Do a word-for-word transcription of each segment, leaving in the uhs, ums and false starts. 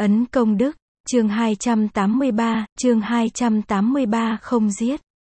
Ấn công đức, chương hai trăm tám mươi ba, chương hai trăm tám mươi ba không giết.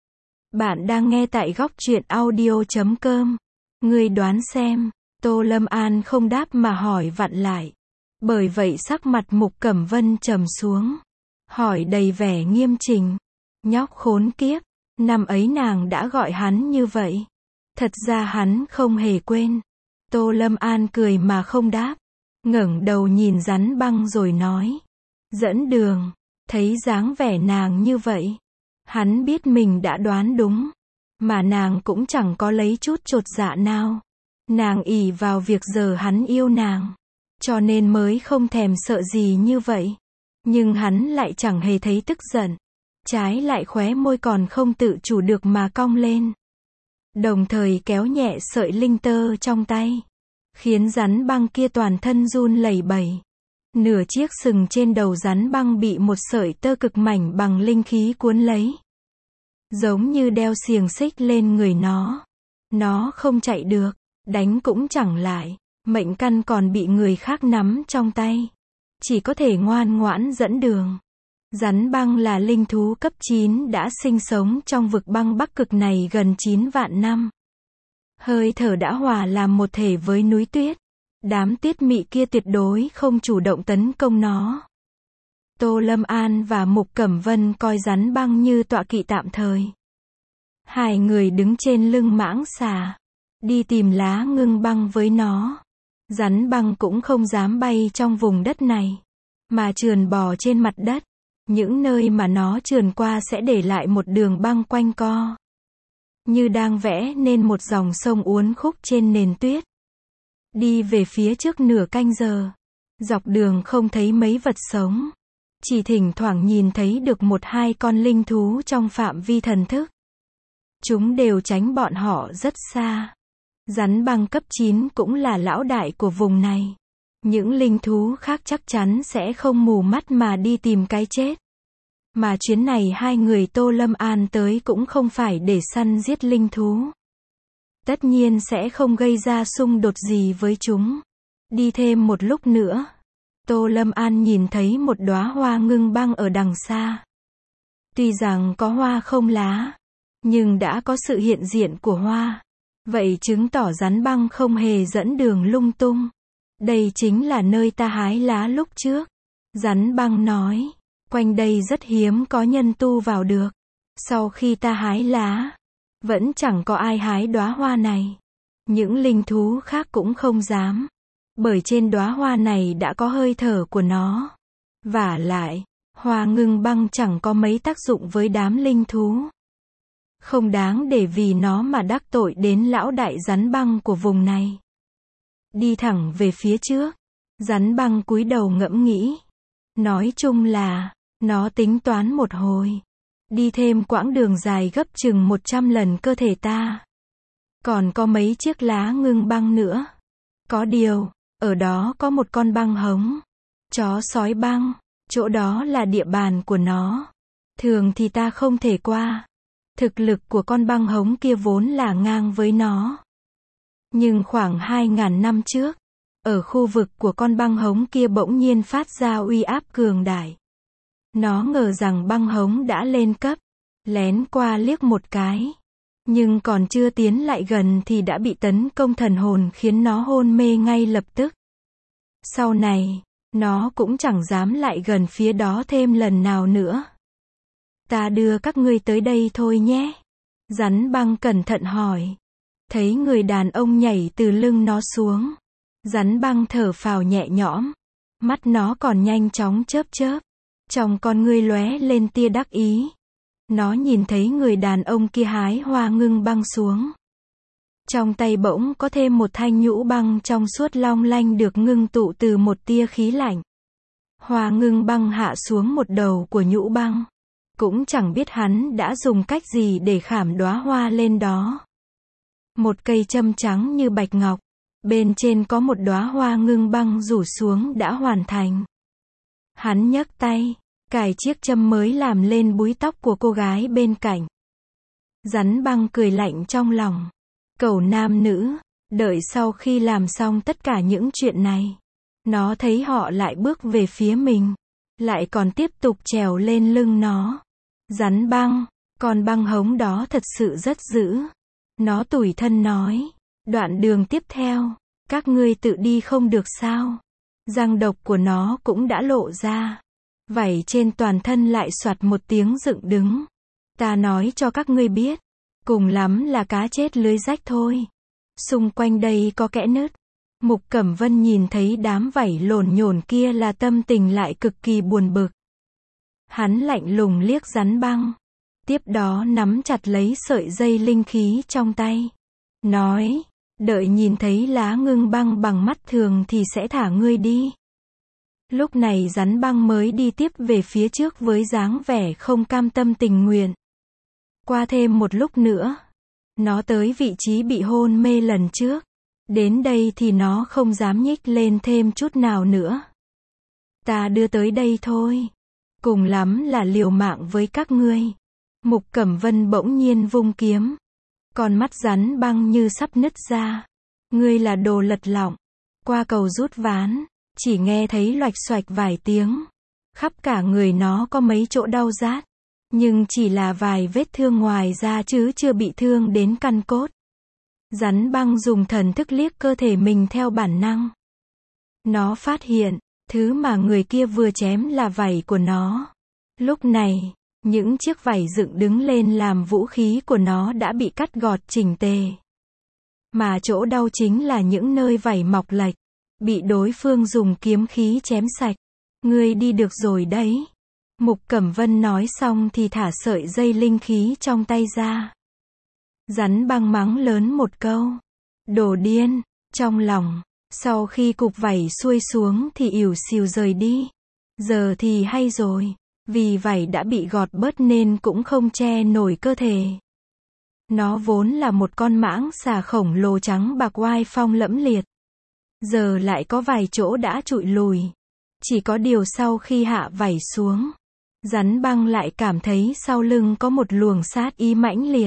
Bạn đang nghe tại góc truyện audio chấm com. Ngươi đoán xem, Tô Lâm An không đáp mà hỏi vặn lại. Bởi vậy sắc mặt Mục Cẩm Vân trầm xuống. Hỏi đầy vẻ nghiêm chỉnh. Nhóc khốn kiếp, năm ấy nàng đã gọi hắn như vậy. Thật ra hắn không hề quên. Tô Lâm An cười mà không đáp. Ngẩng đầu nhìn Rắn Băng rồi nói. Dẫn đường, thấy dáng vẻ nàng như vậy. Hắn biết mình đã đoán đúng. Mà nàng cũng chẳng có lấy chút chột dạ nào. Nàng ỷ vào việc giờ hắn yêu nàng. Cho nên mới không thèm sợ gì như vậy. Nhưng hắn lại chẳng hề thấy tức giận. Trái lại khóe môi còn không tự chủ được mà cong lên. Đồng thời kéo nhẹ sợi linh tơ trong tay. Khiến Rắn Băng kia toàn thân run lẩy bẩy. Nửa chiếc sừng trên đầu Rắn Băng bị một sợi tơ cực mảnh bằng linh khí cuốn lấy. Giống như đeo xiềng xích lên người nó. Nó không chạy được, đánh cũng chẳng lại. Mệnh căn còn bị người khác nắm trong tay. Chỉ có thể ngoan ngoãn dẫn đường. Rắn Băng là linh thú cấp chín đã sinh sống trong vực băng Bắc Cực này gần chín vạn năm. Hơi thở đã hòa làm một thể với núi tuyết. Đám tiết mị kia tuyệt đối không chủ động tấn công nó. Tô Lâm An và Mục Cẩm Vân coi Rắn Băng như tọa kỵ tạm thời. Hai người đứng trên lưng mãng xà. Đi tìm lá ngưng băng với nó. Rắn Băng cũng không dám bay trong vùng đất này. Mà trườn bò trên mặt đất. Những nơi mà nó trườn qua sẽ để lại một đường băng quanh co. Như đang vẽ nên một dòng sông uốn khúc trên nền tuyết. Đi về phía trước nửa canh giờ. Dọc đường không thấy mấy vật sống. Chỉ thỉnh thoảng nhìn thấy được một hai con linh thú trong phạm vi thần thức. Chúng đều tránh bọn họ rất xa. Rắn Băng cấp chín cũng là lão đại của vùng này. Những linh thú khác chắc chắn sẽ không mù mắt mà đi tìm cái chết. Mà chuyến này hai người Tô Lâm An tới cũng không phải để săn giết linh thú. Tất nhiên sẽ không gây ra xung đột gì với chúng. Đi thêm một lúc nữa. Tô Lâm An nhìn thấy một đóa hoa ngưng băng ở đằng xa. Tuy rằng có hoa không lá. Nhưng đã có sự hiện diện của hoa. Vậy chứng tỏ Rắn Băng không hề dẫn đường lung tung. Đây chính là nơi ta hái lá lúc trước. Rắn Băng nói. Quanh đây rất hiếm có nhân tu vào được. Sau khi ta hái lá. Vẫn chẳng có ai hái đóa hoa này. Những linh thú khác cũng không dám. Bởi trên đóa hoa này đã có hơi thở của nó. Vả lại, hoa ngưng băng chẳng có mấy tác dụng với đám linh thú. Không đáng để vì nó mà đắc tội đến lão đại Rắn Băng của vùng này. Đi thẳng về phía trước. Rắn Băng cúi đầu ngẫm nghĩ. Nói chung là, nó tính toán một hồi. Đi thêm quãng đường dài gấp chừng một trăm lần cơ thể ta. Còn có mấy chiếc lá ngưng băng nữa. Có điều, ở đó có một con băng hống. Chó sói băng, chỗ đó là địa bàn của nó. Thường thì ta không thể qua. Thực lực của con băng hống kia vốn là ngang với nó. Nhưng khoảng hai ngàn năm trước, ở khu vực của con băng hống kia bỗng nhiên phát ra uy áp cường đại. Nó ngờ rằng băng hống đã lên cấp, lén qua liếc một cái. Nhưng còn chưa tiến lại gần thì đã bị tấn công thần hồn khiến nó hôn mê ngay lập tức. Sau này, nó cũng chẳng dám lại gần phía đó thêm lần nào nữa. Ta đưa các ngươi tới đây thôi nhé. Rắn Băng cẩn thận hỏi. Thấy người đàn ông nhảy từ lưng nó xuống. Rắn Băng thở phào nhẹ nhõm. Mắt nó còn nhanh chóng chớp chớp. Trong con ngươi lóe lên tia đắc ý. Nó nhìn thấy người đàn ông kia hái hoa ngưng băng xuống. Trong tay bỗng có thêm một thanh nhũ băng trong suốt long lanh được ngưng tụ từ một tia khí lạnh. Hoa ngưng băng hạ xuống một đầu của nhũ băng. Cũng chẳng biết hắn đã dùng cách gì để khảm đóa hoa lên đó. Một cây châm trắng như bạch ngọc. Bên trên có một đóa hoa ngưng băng rủ xuống đã hoàn thành. Hắn nhấc tay, cài chiếc châm mới làm lên búi tóc của cô gái bên cạnh. Rắn Băng cười lạnh trong lòng. Cẩu nam nữ, đợi sau khi làm xong tất cả những chuyện này. Nó thấy họ lại bước về phía mình, lại còn tiếp tục trèo lên lưng nó. Rắn băng, con băng hống đó thật sự rất dữ. Nó tủi thân nói, đoạn đường tiếp theo, các ngươi tự đi không được sao? Răng độc của nó cũng đã lộ ra. Vảy trên toàn thân lại soạt một tiếng dựng đứng. Ta nói cho các ngươi biết, cùng lắm là cá chết lưới rách thôi. Xung quanh đây có kẽ nứt. Mục Cẩm Vân nhìn thấy đám vảy lổn nhổn kia là tâm tình lại cực kỳ buồn bực. Hắn lạnh lùng liếc rắn băng. Tiếp đó nắm chặt lấy sợi dây linh khí trong tay. Nói, đợi nhìn thấy lá ngưng băng bằng mắt thường thì sẽ thả ngươi đi. Lúc này rắn băng mới đi tiếp về phía trước với dáng vẻ không cam tâm tình nguyện. Qua thêm một lúc nữa, nó tới vị trí bị hôn mê lần trước. Đến đây thì nó không dám nhích lên thêm chút nào nữa. Ta đưa tới đây thôi. Cùng lắm là liều mạng với các ngươi. Mục Cẩm Vân bỗng nhiên vung kiếm. Con mắt rắn băng như sắp nứt ra. Ngươi là đồ lật lọng. Qua cầu rút ván, chỉ nghe thấy loạch xoạch vài tiếng. Khắp cả người nó có mấy chỗ đau rát. Nhưng chỉ là vài vết thương ngoài ra chứ chưa bị thương đến căn cốt. Rắn băng dùng thần thức liếc cơ thể mình theo bản năng. Nó phát hiện, thứ mà người kia vừa chém là vảy của nó. Lúc này, những chiếc vảy dựng đứng lên làm vũ khí của nó đã bị cắt gọt chỉnh tề. Mà chỗ đau chính là những nơi vảy mọc lệch, bị đối phương dùng kiếm khí chém sạch. Ngươi đi được rồi đấy. Mục Cẩm Vân nói xong thì thả sợi dây linh khí trong tay ra. Rắn băng mắng lớn một câu. Đồ điên, trong lòng, sau khi cục vảy xuôi xuống thì ỉu xìu rời đi. Giờ thì hay rồi, vì vảy đã bị gọt bớt nên cũng không che nổi cơ thể. Nó vốn là một con mãng xà khổng lồ trắng bạc oai phong lẫm liệt. Giờ lại có vài chỗ đã trụi lùi. Chỉ có điều sau khi hạ vảy xuống, rắn băng lại cảm thấy sau lưng có một luồng sát ý mãnh liệt.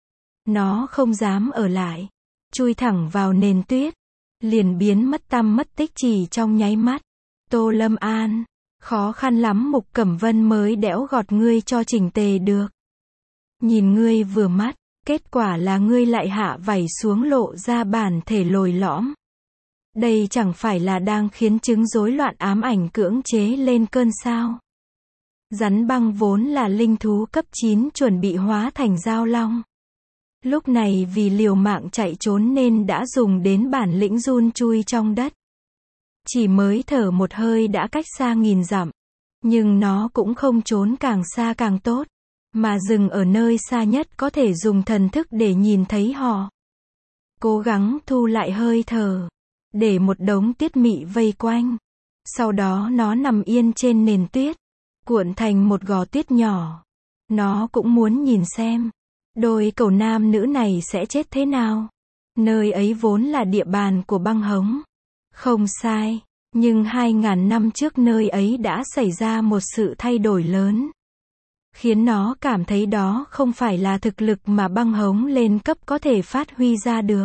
Nó không dám ở lại, chui thẳng vào nền tuyết, liền biến mất tăm mất tích chỉ trong nháy mắt. Tô Lâm An, khó khăn lắm Mục Cẩm Vân mới đẽo gọt ngươi cho chỉnh tề được. Nhìn ngươi vừa mắt, kết quả là ngươi lại hạ vảy xuống lộ ra bản thể lồi lõm. Đây chẳng phải là đang khiến chứng rối loạn ám ảnh cưỡng chế lên cơn sao? Rắn băng vốn là linh thú cấp chín chuẩn bị hóa thành giao long. Lúc này vì liều mạng chạy trốn nên đã dùng đến bản lĩnh run chui trong đất. Chỉ mới thở một hơi đã cách xa nghìn dặm. Nhưng nó cũng không trốn càng xa càng tốt, mà dừng ở nơi xa nhất có thể dùng thần thức để nhìn thấy họ. Cố gắng thu lại hơi thở, để một đống tiết mị vây quanh. Sau đó nó nằm yên trên nền tuyết, cuộn thành một gò tuyết nhỏ. Nó cũng muốn nhìn xem, đôi cẩu nam nữ này sẽ chết thế nào. Nơi ấy vốn là địa bàn của băng hống. Không sai, nhưng hai ngàn năm trước nơi ấy đã xảy ra một sự thay đổi lớn. Khiến nó cảm thấy đó không phải là thực lực mà băng hống lên cấp có thể phát huy ra được.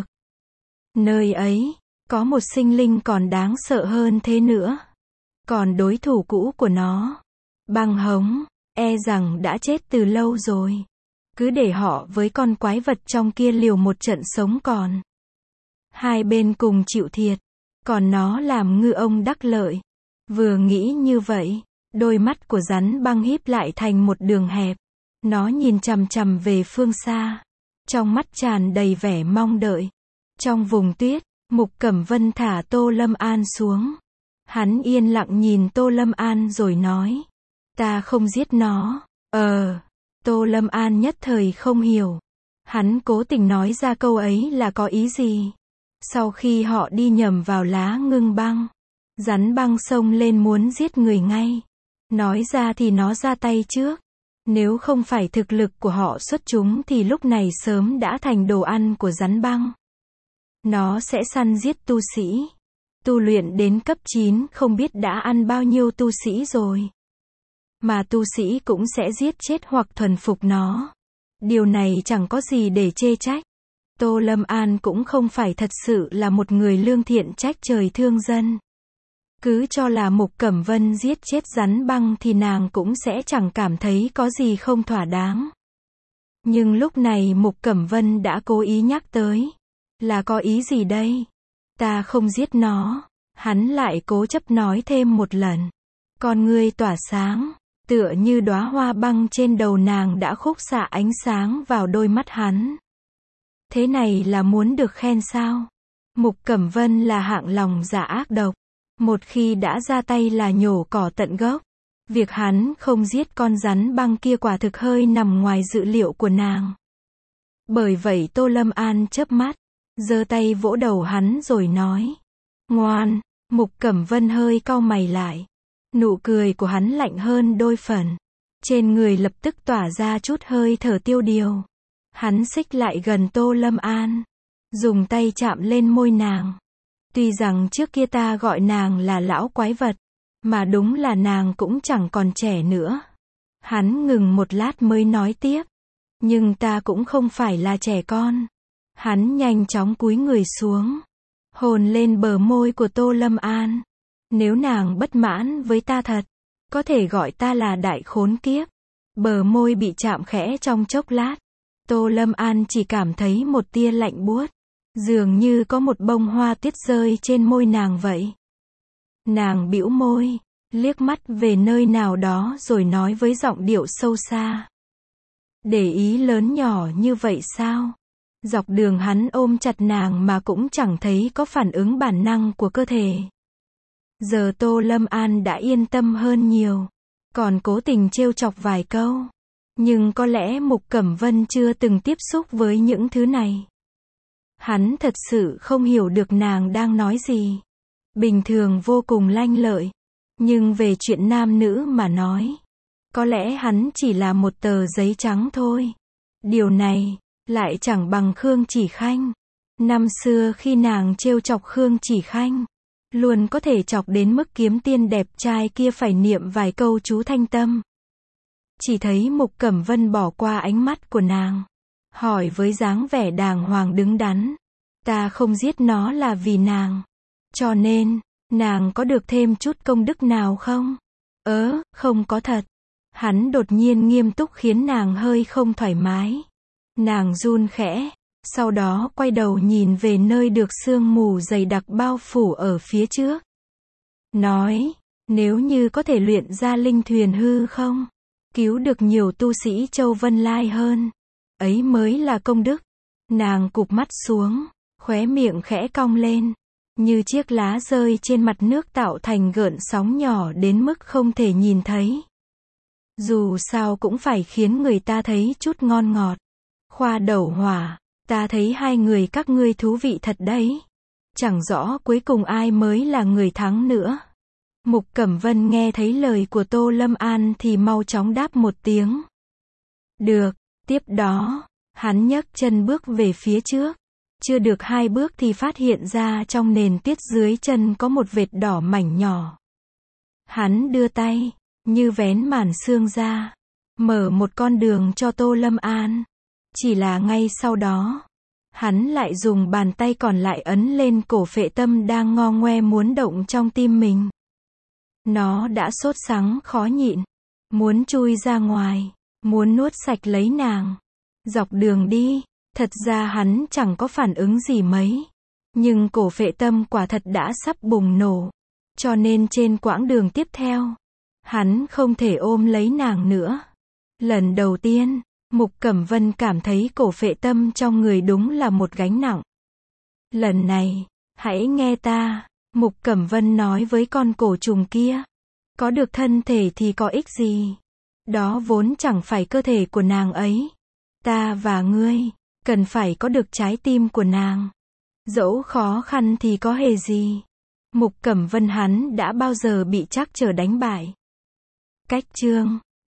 Nơi ấy, có một sinh linh còn đáng sợ hơn thế nữa. Còn đối thủ cũ của nó, băng hống, e rằng đã chết từ lâu rồi. Cứ để họ với con quái vật trong kia liều một trận sống còn. Hai bên cùng chịu thiệt, còn nó làm ngư ông đắc lợi. Vừa nghĩ như vậy, đôi mắt của rắn băng híp lại thành một đường hẹp. Nó nhìn chằm chằm về phương xa, trong mắt tràn đầy vẻ mong đợi. Trong vùng tuyết, Mục Cẩm Vân thả Tô Lâm An xuống. Hắn yên lặng nhìn Tô Lâm An rồi nói, ta không giết nó. Ờ, Tô Lâm An nhất thời không hiểu. Hắn cố tình nói ra câu ấy là có ý gì. Sau khi họ đi nhầm vào lá ngưng băng, rắn băng xông lên muốn giết người ngay. Nói ra thì nó ra tay trước. Nếu không phải thực lực của họ xuất chúng thì lúc này sớm đã thành đồ ăn của rắn băng. Nó sẽ săn giết tu sĩ. Tu luyện đến cấp chín không biết đã ăn bao nhiêu tu sĩ rồi. Mà tu sĩ cũng sẽ giết chết hoặc thuần phục nó. Điều này chẳng có gì để chê trách. Tô Lâm An cũng không phải thật sự là một người lương thiện trách trời thương dân. Cứ cho là Mục Cẩm Vân giết chết rắn băng thì nàng cũng sẽ chẳng cảm thấy có gì không thỏa đáng. Nhưng lúc này Mục Cẩm Vân đã cố ý nhắc tới. Là có ý gì đây? Ta không giết nó. Hắn lại cố chấp nói thêm một lần. Con ngươi tỏa sáng, tựa như đóa hoa băng trên đầu nàng đã khúc xạ ánh sáng vào đôi mắt hắn. Thế này là muốn được khen sao? Mục Cẩm Vân là hạng lòng dạ ác độc. Một khi đã ra tay là nhổ cỏ tận gốc. Việc hắn không giết con rắn băng kia quả thực hơi nằm ngoài dự liệu của nàng. Bởi vậy Tô Lâm An chớp mắt, giơ tay vỗ đầu hắn rồi nói. Ngoan. Mục Cẩm Vân hơi cau mày lại. Nụ cười của hắn lạnh hơn đôi phần. Trên người lập tức tỏa ra chút hơi thở tiêu điều. Hắn xích lại gần Tô Lâm An, dùng tay chạm lên môi nàng. Tuy rằng trước kia ta gọi nàng là lão quái vật, mà đúng là nàng cũng chẳng còn trẻ nữa. Hắn ngừng một lát mới nói tiếp. Nhưng ta cũng không phải là trẻ con. Hắn nhanh chóng cúi người xuống, hôn lên bờ môi của Tô Lâm An. Nếu nàng bất mãn với ta thật, có thể gọi ta là đại khốn kiếp. Bờ môi bị chạm khẽ trong chốc lát. Tô Lâm An chỉ cảm thấy một tia lạnh buốt. Dường như có một bông hoa tuyết rơi trên môi nàng vậy. Nàng bĩu môi, liếc mắt về nơi nào đó rồi nói với giọng điệu sâu xa. Để ý lớn nhỏ như vậy sao? Dọc đường hắn ôm chặt nàng mà cũng chẳng thấy có phản ứng bản năng của cơ thể. Giờ Tô Lâm An đã yên tâm hơn nhiều. Còn cố tình trêu chọc vài câu. Nhưng có lẽ Mục Cẩm Vân chưa từng tiếp xúc với những thứ này. Hắn thật sự không hiểu được nàng đang nói gì. Bình thường vô cùng lanh lợi. Nhưng về chuyện nam nữ mà nói, có lẽ hắn chỉ là một tờ giấy trắng thôi. Điều này lại chẳng bằng Khương Chỉ Khanh. Năm xưa khi nàng trêu chọc Khương Chỉ Khanh, luôn có thể chọc đến mức kiếm tiên đẹp trai kia phải niệm vài câu chú thanh tâm. Chỉ thấy Mục Cẩm Vân bỏ qua ánh mắt của nàng, hỏi với dáng vẻ đàng hoàng đứng đắn. Ta không giết nó là vì nàng. Cho nên, nàng có được thêm chút công đức nào không? Ớ, không có thật. Hắn đột nhiên nghiêm túc khiến nàng hơi không thoải mái. Nàng run khẽ, sau đó quay đầu nhìn về nơi được sương mù dày đặc bao phủ ở phía trước. Nói, nếu như có thể luyện ra linh thuyền hư không, cứu được nhiều tu sĩ Châu Vân Lai hơn, ấy mới là công đức. Nàng cụp mắt xuống, khóe miệng khẽ cong lên, như chiếc lá rơi trên mặt nước tạo thành gợn sóng nhỏ đến mức không thể nhìn thấy. Dù sao cũng phải khiến người ta thấy chút ngon ngọt. Khoa Đẩu Hỏa, ta thấy hai người các ngươi thú vị thật đấy. Chẳng rõ cuối cùng ai mới là người thắng nữa. Mục Cẩm Vân nghe thấy lời của Tô Lâm An thì mau chóng đáp một tiếng. Được, tiếp đó, hắn nhấc chân bước về phía trước. Chưa được hai bước thì phát hiện ra trong nền tuyết dưới chân có một vệt đỏ mảnh nhỏ. Hắn đưa tay, như vén màn sương ra, mở một con đường cho Tô Lâm An. Chỉ là ngay sau đó, hắn lại dùng bàn tay còn lại ấn lên cổ Phệ Tâm đang ngo ngoe muốn động trong tim mình. Nó đã sốt sắng khó nhịn, muốn chui ra ngoài, muốn nuốt sạch lấy nàng. Dọc đường đi, thật ra hắn chẳng có phản ứng gì mấy. Nhưng cổ Phệ Tâm quả thật đã sắp bùng nổ. Cho nên trên quãng đường tiếp theo, hắn không thể ôm lấy nàng nữa. Lần đầu tiên, Mục Cẩm Vân cảm thấy cổ Phệ Tâm trong người đúng là một gánh nặng. Lần này, hãy nghe ta, Mục Cẩm Vân nói với con cổ trùng kia. Có được thân thể thì có ích gì? Đó vốn chẳng phải cơ thể của nàng ấy. Ta và ngươi, cần phải có được trái tim của nàng. Dẫu khó khăn thì có hề gì. Mục Cẩm Vân hắn đã bao giờ bị trắc trở đánh bại. Cách chương